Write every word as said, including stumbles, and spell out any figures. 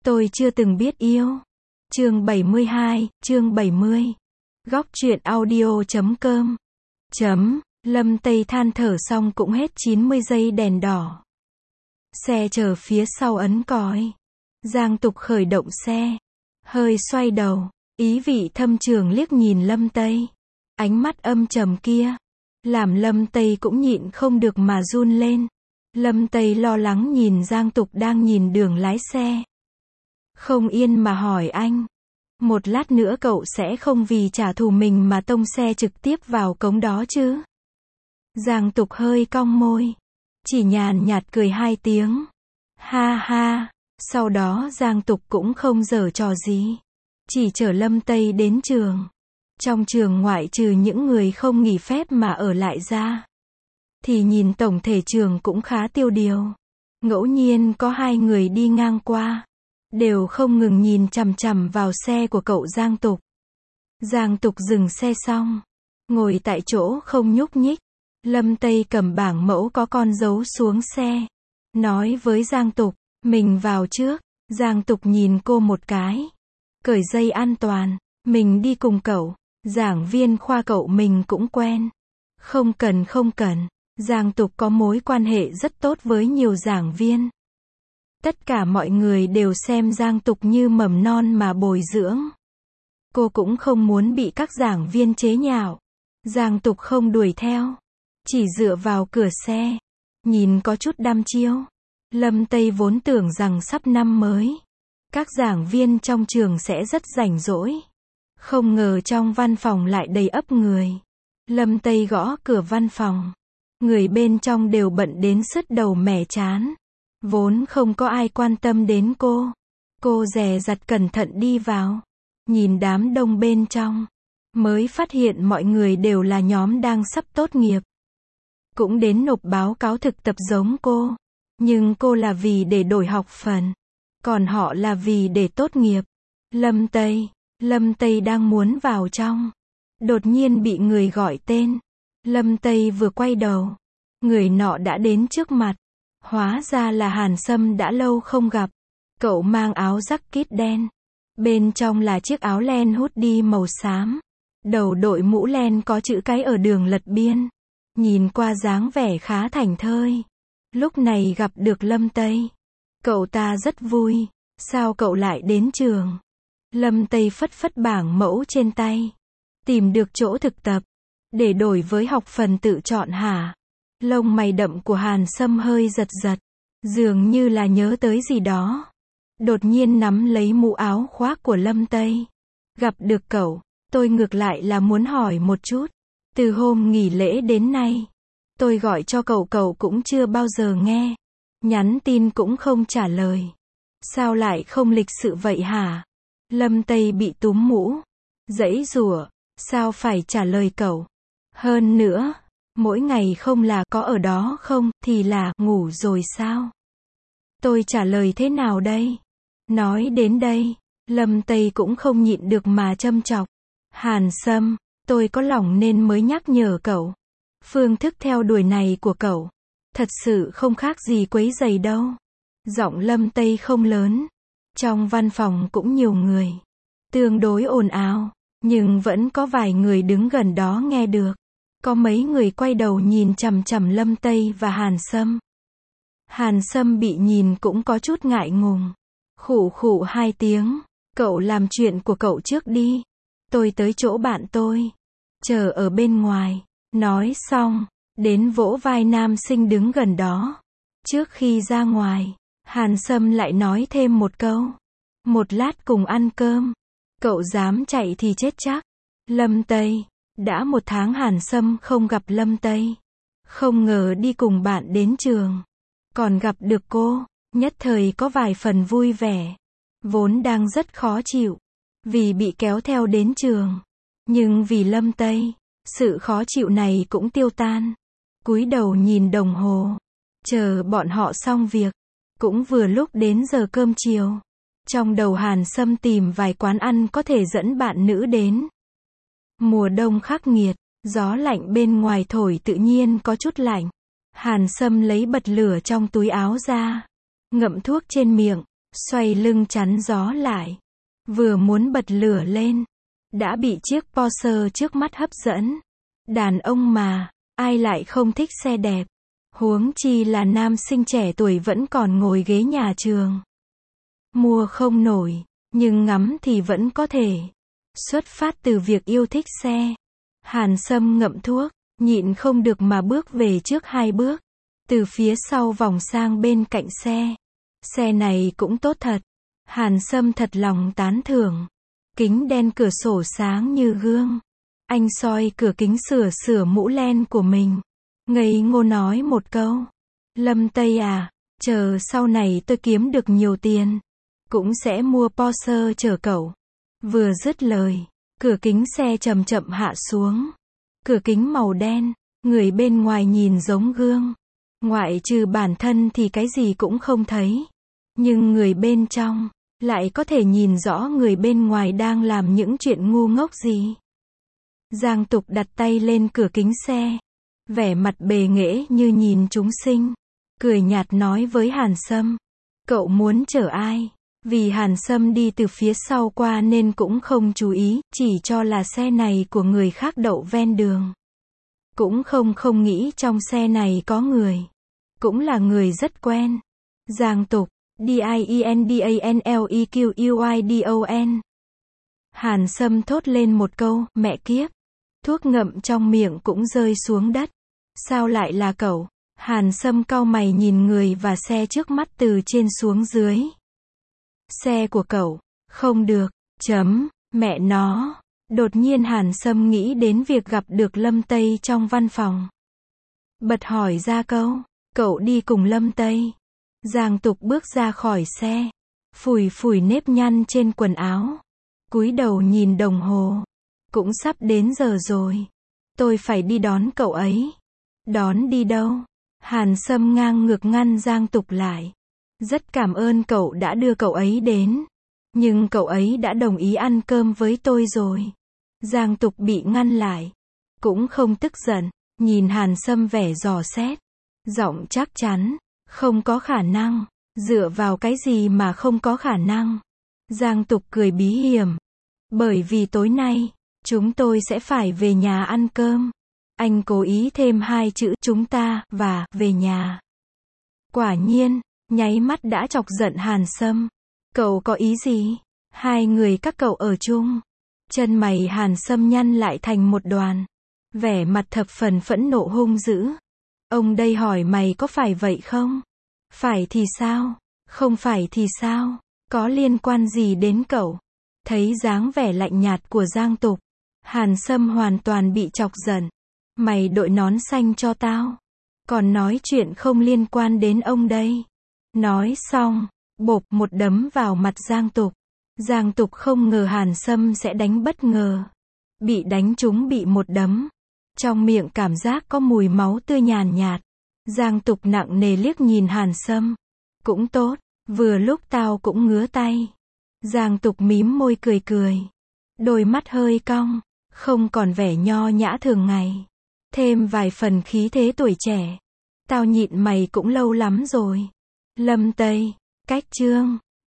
Tôi chưa từng biết yêu. Chương bảy mươi hai, chương bảy mươi. Góc truyện audio chấm com. Chấm, Lâm Tây than thở xong cũng hết chín mươi giây đèn đỏ. Xe chờ phía sau ấn còi. Giang Tục khởi động xe. Hơi xoay đầu, ý vị thâm trường liếc nhìn Lâm Tây. Ánh mắt âm trầm kia, làm Lâm Tây cũng nhịn không được mà run lên. Lâm Tây lo lắng nhìn Giang Tục đang nhìn đường lái xe. Không yên mà hỏi anh. Một lát nữa cậu sẽ không vì trả thù mình mà tông xe trực tiếp vào cống đó chứ? Giang Tục hơi cong môi. Chỉ nhàn nhạt cười hai tiếng. Ha ha. Sau đó Giang Tục cũng không giở trò gì. Chỉ chở Lâm Tây đến trường. Trong trường ngoại trừ những người không nghỉ phép mà ở lại ra, thì nhìn tổng thể trường cũng khá tiêu điều. Ngẫu nhiên có hai người đi ngang qua, đều không ngừng nhìn chằm chằm vào xe của cậu Giang Tục. Giang Tục dừng xe xong, ngồi tại chỗ không nhúc nhích. Lâm Tây cầm bảng mẫu có con dấu xuống xe, nói với Giang Tục, mình vào trước. Giang Tục nhìn cô một cái, cởi dây an toàn, mình đi cùng cậu. Giảng viên khoa cậu mình cũng quen. Không cần không cần. Giang Tục có mối quan hệ rất tốt với nhiều giảng viên. Tất cả mọi người đều xem Giang Tục như mầm non mà bồi dưỡng. Cô cũng không muốn bị các giảng viên chế nhạo. Giang Tục không đuổi theo, chỉ dựa vào cửa xe, nhìn có chút đăm chiêu. Lâm Tây vốn tưởng rằng sắp năm mới, các giảng viên trong trường sẽ rất rảnh rỗi. Không ngờ trong văn phòng lại đầy ắp người. Lâm Tây gõ cửa văn phòng. Người bên trong đều bận đến sứt đầu mẻ chán. Vốn không có ai quan tâm đến cô. Cô dè dặt cẩn thận đi vào. Nhìn đám đông bên trong, mới phát hiện mọi người đều là nhóm đang sắp tốt nghiệp. Cũng đến nộp báo cáo thực tập giống cô. Nhưng cô là vì để đổi học phần. Còn họ là vì để tốt nghiệp. Lâm Tây. Lâm Tây đang muốn vào trong. Đột nhiên bị người gọi tên. Lâm Tây vừa quay đầu, người nọ đã đến trước mặt. Hóa ra là Hàn Sâm đã lâu không gặp. Cậu mang áo jacket đen. Bên trong là chiếc áo len hoodie màu xám. Đầu đội mũ len có chữ cái ở đường lật biên. Nhìn qua dáng vẻ khá thảnh thơi. Lúc này gặp được Lâm Tây, cậu ta rất vui. Sao cậu lại đến trường? Lâm Tây phất phất bảng mẫu trên tay. Tìm được chỗ thực tập, để đổi với học phần tự chọn hả? Lông mày đậm của Hàn Sâm hơi giật giật, dường như là nhớ tới gì đó. Đột nhiên nắm lấy mũ áo khoác của Lâm Tây. Gặp được cậu, tôi ngược lại là muốn hỏi một chút. Từ hôm nghỉ lễ đến nay, tôi gọi cho cậu cậu cũng chưa bao giờ nghe. Nhắn tin cũng không trả lời. Sao lại không lịch sự vậy hả? Lâm Tây bị túm mũ, giãy giụa, sao phải trả lời cậu? Hơn nữa, mỗi ngày không là có ở đó không, thì là ngủ rồi sao? Tôi trả lời thế nào đây? Nói đến đây, Lâm Tây cũng không nhịn được mà châm chọc. Hàn Sâm, tôi có lòng nên mới nhắc nhở cậu. Phương thức theo đuổi này của cậu, thật sự không khác gì quấy rầy đâu. Giọng Lâm Tây không lớn. Trong văn phòng cũng nhiều người, tương đối ồn ào, nhưng vẫn có vài người đứng gần đó nghe được. Có mấy người quay đầu nhìn chằm chằm Lâm Tây và Hàn Sâm. Hàn Sâm bị nhìn cũng có chút ngại ngùng. Khụ khụ hai tiếng, cậu làm chuyện của cậu trước đi. Tôi tới chỗ bạn tôi, chờ ở bên ngoài. Nói xong, đến vỗ vai nam sinh đứng gần đó. Trước khi ra ngoài, Hàn Sâm lại nói thêm một câu. Một lát cùng ăn cơm. Cậu dám chạy thì chết chắc. Lâm Tây. Đã một tháng Hàn Sâm không gặp Lâm Tây. Không ngờ đi cùng bạn đến trường. Còn gặp được cô. Nhất thời có vài phần vui vẻ. Vốn đang rất khó chịu. Vì bị kéo theo đến trường. Nhưng vì Lâm Tây, sự khó chịu này cũng tiêu tan. Cúi đầu nhìn đồng hồ. Chờ bọn họ xong việc. Cũng vừa lúc đến giờ cơm chiều. Trong đầu Hàn Sâm tìm vài quán ăn có thể dẫn bạn nữ đến. Mùa đông khắc nghiệt, gió lạnh bên ngoài thổi tự nhiên có chút lạnh. Hàn Sâm lấy bật lửa trong túi áo ra, ngậm thuốc trên miệng, xoay lưng chắn gió lại. Vừa muốn bật lửa lên, đã bị chiếc Porsche trước mắt hấp dẫn. Đàn ông mà, ai lại không thích xe đẹp. Huống chi là nam sinh trẻ tuổi vẫn còn ngồi ghế nhà trường. Mua không nổi, nhưng ngắm thì vẫn có thể. Xuất phát từ việc yêu thích xe, Hàn Sâm ngậm thuốc, nhịn không được mà bước về trước hai bước. Từ phía sau vòng sang bên cạnh xe. Xe này cũng tốt thật. Hàn Sâm thật lòng tán thưởng. Kính đen cửa sổ sáng như gương. Anh soi cửa kính sửa sửa mũ len của mình. Ngây ngô nói một câu. Lâm Tây à, chờ sau này tôi kiếm được nhiều tiền, cũng sẽ mua Porsche chở cậu. Vừa dứt lời, cửa kính xe chậm chậm hạ xuống. Cửa kính màu đen, người bên ngoài nhìn giống gương. Ngoại trừ bản thân thì cái gì cũng không thấy. Nhưng người bên trong, lại có thể nhìn rõ người bên ngoài đang làm những chuyện ngu ngốc gì. Giang Tục đặt tay lên cửa kính xe. Vẻ mặt bề nghệ như nhìn chúng sinh. Cười nhạt nói với Hàn Sâm. Cậu muốn chở ai? Vì Hàn Sâm đi từ phía sau qua nên cũng không chú ý, chỉ cho là xe này của người khác đậu ven đường. Cũng không không nghĩ trong xe này có người. Cũng là người rất quen. Giang Tục, D I E N D A N L E Q U I D O N. Hàn Sâm thốt lên một câu, mẹ kiếp. Thuốc ngậm trong miệng cũng rơi xuống đất. Sao lại là cậu? Hàn Sâm cau mày nhìn người và xe trước mắt từ trên xuống dưới. Xe của cậu. Không được. Chấm. Mẹ nó. Đột nhiên Hàn Sâm nghĩ đến việc gặp được Lâm Tây trong văn phòng. Bật hỏi ra câu. Cậu đi cùng Lâm Tây. Giang Tục bước ra khỏi xe. Phủi phủi nếp nhăn trên quần áo. Cúi đầu nhìn đồng hồ. Cũng sắp đến giờ rồi. Tôi phải đi đón cậu ấy. Đón đi đâu? Hàn Sâm ngang ngược ngăn Giang Tục lại. Rất cảm ơn cậu đã đưa cậu ấy đến. Nhưng cậu ấy đã đồng ý ăn cơm với tôi rồi. Giang Tục bị ngăn lại. Cũng không tức giận. Nhìn Hàn Sâm vẻ dò xét. Giọng chắc chắn. Không có khả năng. Dựa vào cái gì mà không có khả năng? Giang Tục cười bí hiểm. Bởi vì tối nay, chúng tôi sẽ phải về nhà ăn cơm. Anh cố ý thêm hai chữ chúng ta và về nhà. Quả nhiên, nháy mắt đã chọc giận Hàn Sâm. Cậu có ý gì? Hai người các cậu ở chung. Chân mày Hàn Sâm nhăn lại thành một đoàn. Vẻ mặt thập phần phẫn nộ hung dữ. Ông đây hỏi mày có phải vậy không? Phải thì sao? Không phải thì sao? Có liên quan gì đến cậu? Thấy dáng vẻ lạnh nhạt của Giang Tục, Hàn Sâm hoàn toàn bị chọc giận. Mày đội nón xanh cho tao. Còn nói chuyện không liên quan đến ông đây. Nói xong, bộp một đấm vào mặt Giang Tục. Giang Tục không ngờ Hàn Sâm sẽ đánh bất ngờ. Bị đánh trúng bị một đấm. Trong miệng cảm giác có mùi máu tươi nhàn nhạt. Giang Tục nặng nề liếc nhìn Hàn Sâm. Cũng tốt, vừa lúc tao cũng ngứa tay. Giang Tục mím môi cười cười. Đôi mắt hơi cong, không còn vẻ nho nhã thường ngày. Thêm vài phần khí thế tuổi trẻ. Tao nhịn mày cũng lâu lắm rồi. Lâm Tây, cách chương.